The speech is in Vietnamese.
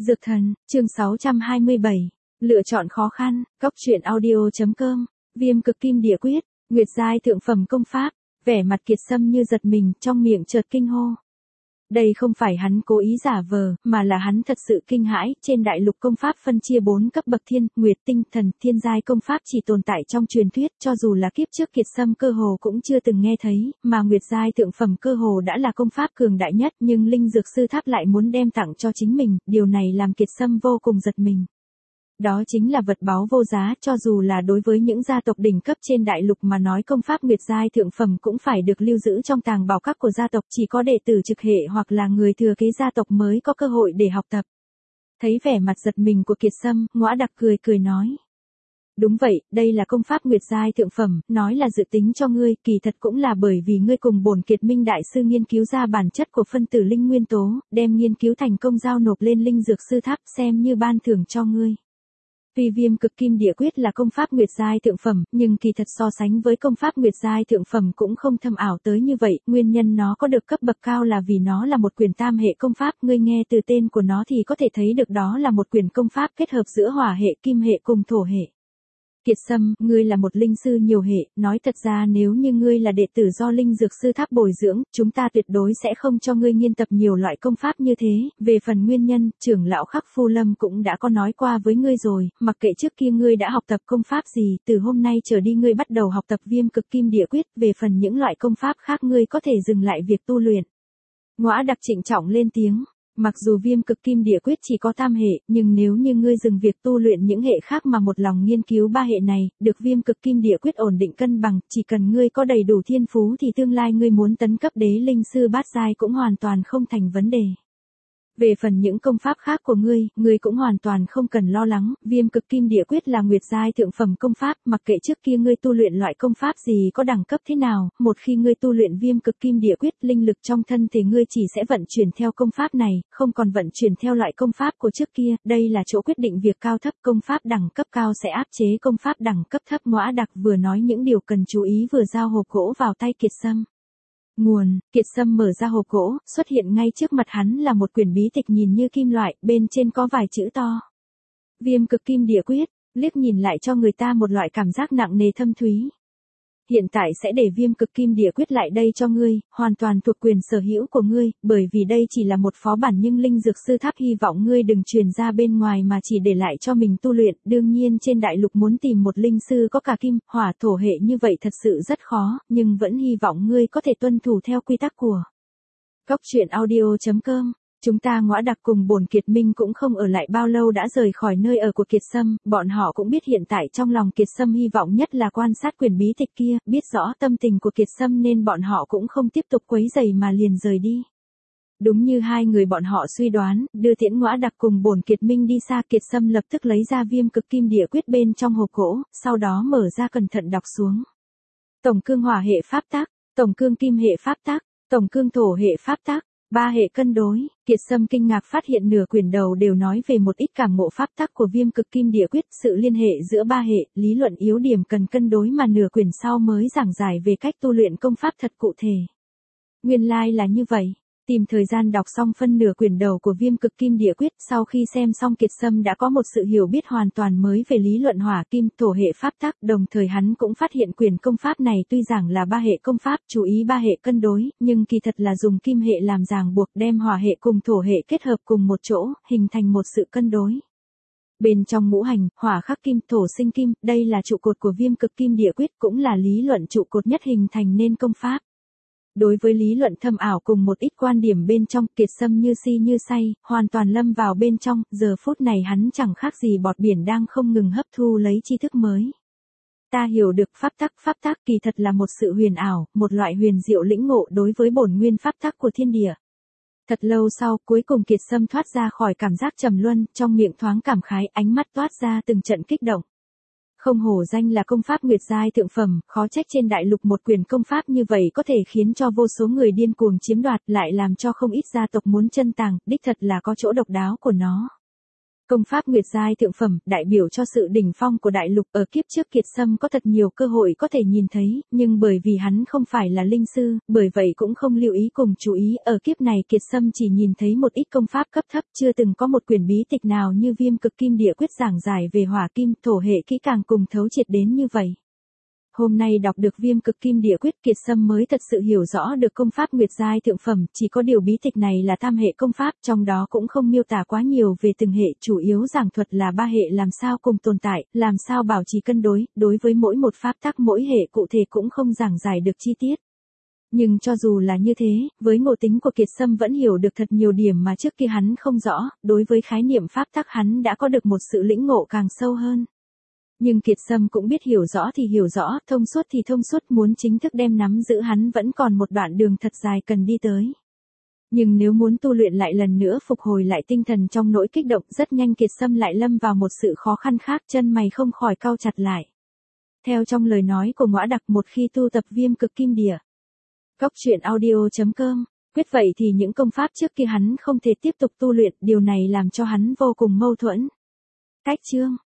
Dược thần, chương 627. Lựa chọn khó khăn, góc truyện audio.com. Viêm cực kim địa quyết, nguyệt giai thượng phẩm công pháp. Vẻ mặt Kiệt Sâm như giật mình, trong miệng chợt kinh hô. Đây không phải hắn cố ý giả vờ, mà là hắn thật sự kinh hãi. Trên đại lục công pháp phân chia 4 cấp bậc thiên, nguyệt, tinh, thần, thiên giai công pháp chỉ tồn tại trong truyền thuyết, cho dù là kiếp trước Kiệt Sâm cơ hồ cũng chưa từng nghe thấy, mà nguyệt giai thượng phẩm cơ hồ đã là công pháp cường đại nhất, nhưng linh dược sư tháp lại muốn đem tặng cho chính mình, điều này làm Kiệt Sâm vô cùng giật mình. Đó chính là vật báu vô giá, cho dù là đối với những gia tộc đỉnh cấp trên đại lục mà nói, công pháp nguyệt giai thượng phẩm cũng phải được lưu giữ trong tàng bảo các của gia tộc, chỉ có đệ tử trực hệ hoặc là người thừa kế gia tộc mới có cơ hội để học tập. Thấy vẻ mặt giật mình của Kiệt Sâm, Ngõa Đặc cười nói. Đúng vậy, đây là công pháp nguyệt giai thượng phẩm, nói là dự tính cho ngươi, kỳ thật cũng là bởi vì ngươi cùng bổn Kiệt Minh đại sư nghiên cứu ra bản chất của phân tử linh nguyên tố, đem nghiên cứu thành công giao nộp lên linh dược sư tháp, xem như ban thưởng cho ngươi. Tuy viêm cực kim địa quyết là công pháp nguyệt giai thượng phẩm, nhưng kỳ thật so sánh với công pháp nguyệt giai thượng phẩm cũng không thâm ảo tới như vậy, nguyên nhân nó có được cấp bậc cao là vì nó là một quyển tam hệ công pháp, ngươi nghe từ tên của nó thì có thể thấy được đó là một quyển công pháp kết hợp giữa hỏa hệ, kim hệ cùng thổ hệ. Kiệt Sâm, ngươi là một linh sư nhiều hệ, nói thật ra nếu như ngươi là đệ tử do linh dược sư tháp bồi dưỡng, chúng ta tuyệt đối sẽ không cho ngươi nghiên tập nhiều loại công pháp như thế, về phần nguyên nhân, trưởng lão Khắc Phu Lâm cũng đã có nói qua với ngươi rồi, mặc kệ trước kia ngươi đã học tập công pháp gì, từ hôm nay trở đi ngươi bắt đầu học tập viêm cực kim địa quyết, về phần những loại công pháp khác ngươi có thể dừng lại việc tu luyện. Ngõa Đặc trịnh trọng lên tiếng. Mặc dù viêm cực kim địa quyết chỉ có tam hệ, nhưng nếu như ngươi dừng việc tu luyện những hệ khác mà một lòng nghiên cứu ba hệ này, được viêm cực kim địa quyết ổn định cân bằng, chỉ cần ngươi có đầy đủ thiên phú thì tương lai ngươi muốn tấn cấp đế linh sư bát giai cũng hoàn toàn không thành vấn đề. Về phần những công pháp khác của ngươi cũng hoàn toàn không cần lo lắng, viêm cực kim địa quyết là nguyệt giai thượng phẩm công pháp, mặc kệ trước kia ngươi tu luyện loại công pháp gì có đẳng cấp thế nào, một khi ngươi tu luyện viêm cực kim địa quyết, linh lực trong thân thể ngươi chỉ sẽ vận chuyển theo công pháp này, không còn vận chuyển theo loại công pháp của trước kia, đây là chỗ quyết định việc cao thấp, công pháp đẳng cấp cao sẽ áp chế công pháp đẳng cấp thấp. Ngõa Đặc vừa nói những điều cần chú ý vừa giao hộp gỗ vào tay Kiệt Sâm. Nguồn, Kiệt Sâm mở ra hộp gỗ, xuất hiện ngay trước mặt hắn là một quyển bí tịch nhìn như kim loại, bên trên có vài chữ to. Viêm cực kim địa quyết, liếc nhìn lại cho người ta một loại cảm giác nặng nề thâm thúy. Hiện tại sẽ để viêm cực kim địa quyết lại đây cho ngươi, hoàn toàn thuộc quyền sở hữu của ngươi, bởi vì đây chỉ là một phó bản nhưng linh dược sư tháp hy vọng ngươi đừng truyền ra bên ngoài mà chỉ để lại cho mình tu luyện, đương nhiên trên đại lục muốn tìm một linh sư có cả kim, hỏa, thổ hệ như vậy thật sự rất khó, nhưng vẫn hy vọng ngươi có thể tuân thủ theo quy tắc của góc truyện audio.com. Chúng ta Ngõa Đặc cùng bổn Kiệt Minh cũng không ở lại bao lâu đã rời khỏi nơi ở của Kiệt Sâm, bọn họ cũng biết hiện tại trong lòng Kiệt Sâm hy vọng nhất là quan sát quyển bí tịch kia, biết rõ tâm tình của Kiệt Sâm nên bọn họ cũng không tiếp tục quấy rầy mà liền rời đi. Đúng như hai người bọn họ suy đoán, đưa tiễn Ngõa Đặc cùng bổn Kiệt Minh đi xa, Kiệt Sâm lập tức lấy ra viêm cực kim địa quyết bên trong hộp gỗ, sau đó mở ra cẩn thận đọc xuống. Tổng cương hỏa hệ pháp tắc, tổng cương kim hệ pháp tắc, tổng cương thổ hệ pháp tắc. Ba hệ cân đối, Kiệt Sâm kinh ngạc phát hiện nửa quyển đầu đều nói về một ít cảm ngộ pháp tắc của viêm cực kim địa quyết, sự liên hệ giữa ba hệ, lý luận yếu điểm cần cân đối mà nửa quyển sau mới giảng giải về cách tu luyện công pháp thật cụ thể. Nguyên lai là như vậy. Tìm thời gian đọc xong phân nửa quyển đầu của viêm cực kim địa quyết, sau khi xem xong Kiệt Sâm đã có một sự hiểu biết hoàn toàn mới về lý luận hỏa kim thổ hệ pháp tắc, đồng thời hắn cũng phát hiện quyển công pháp này tuy rằng là ba hệ công pháp, chú ý ba hệ cân đối, nhưng kỳ thật là dùng kim hệ làm ràng buộc đem hỏa hệ cùng thổ hệ kết hợp cùng một chỗ, hình thành một sự cân đối. Bên trong ngũ hành, hỏa khắc kim, thổ sinh kim, đây là trụ cột của viêm cực kim địa quyết, cũng là lý luận trụ cột nhất hình thành nên công pháp. Đối với lý luận thâm ảo cùng một ít quan điểm bên trong, Kiệt Sâm như si như say, hoàn toàn lâm vào bên trong, giờ phút này hắn chẳng khác gì bọt biển đang không ngừng hấp thu lấy tri thức mới. Ta hiểu được pháp tắc kỳ thật là một sự huyền ảo, một loại huyền diệu lĩnh ngộ đối với bổn nguyên pháp tắc của thiên địa. Thật lâu sau, cuối cùng Kiệt Sâm thoát ra khỏi cảm giác trầm luân, trong miệng thoáng cảm khái, ánh mắt toát ra từng trận kích động. Không hổ danh là công pháp nguyệt giai thượng phẩm, khó trách trên đại lục một quyển công pháp như vậy có thể khiến cho vô số người điên cuồng chiếm đoạt, lại làm cho không ít gia tộc muốn chân tàng, đích thật là có chỗ độc đáo của nó. Công pháp Nguyệt giai thượng phẩm, đại biểu cho sự đỉnh phong của đại lục, ở kiếp trước Kiệt Sâm có thật nhiều cơ hội có thể nhìn thấy, nhưng bởi vì hắn không phải là linh sư, bởi vậy cũng không lưu ý cùng chú ý, ở kiếp này Kiệt Sâm chỉ nhìn thấy một ít công pháp cấp thấp, chưa từng có một quyển bí tịch nào như Viêm Cực Kim Địa Quyết giảng giải về hỏa kim, thổ hệ kỹ càng cùng thấu triệt đến như vậy. Hôm nay đọc được Viêm Cực Kim Địa Quyết, Kiệt Sâm mới thật sự hiểu rõ được công pháp Nguyệt giai thượng phẩm, chỉ có điều bí tịch này là tam hệ công pháp, trong đó cũng không miêu tả quá nhiều về từng hệ, chủ yếu giảng thuật là ba hệ làm sao cùng tồn tại, làm sao bảo trì cân đối, đối với mỗi một pháp tắc mỗi hệ cụ thể cũng không giảng giải được chi tiết. Nhưng cho dù là như thế, với ngộ tính của Kiệt Sâm vẫn hiểu được thật nhiều điểm mà trước kia hắn không rõ, đối với khái niệm pháp tắc hắn đã có được một sự lĩnh ngộ càng sâu hơn. Nhưng Kiệt Sâm cũng biết hiểu rõ thì hiểu rõ, thông suốt thì thông suốt, muốn chính thức đem nắm giữ hắn vẫn còn một đoạn đường thật dài cần đi tới. Nhưng nếu muốn tu luyện lại lần nữa phục hồi lại tinh thần trong nỗi kích động, rất nhanh Kiệt Sâm lại lâm vào một sự khó khăn khác, chân mày không khỏi cau chặt lại. Theo trong lời nói của Ngõa Đặc, một khi tu tập Viêm Cực Kim Địa Cốc.truyện.audio.com, quyết vậy thì những công pháp trước kia hắn không thể tiếp tục tu luyện, điều này làm cho hắn vô cùng mâu thuẫn. Cách chương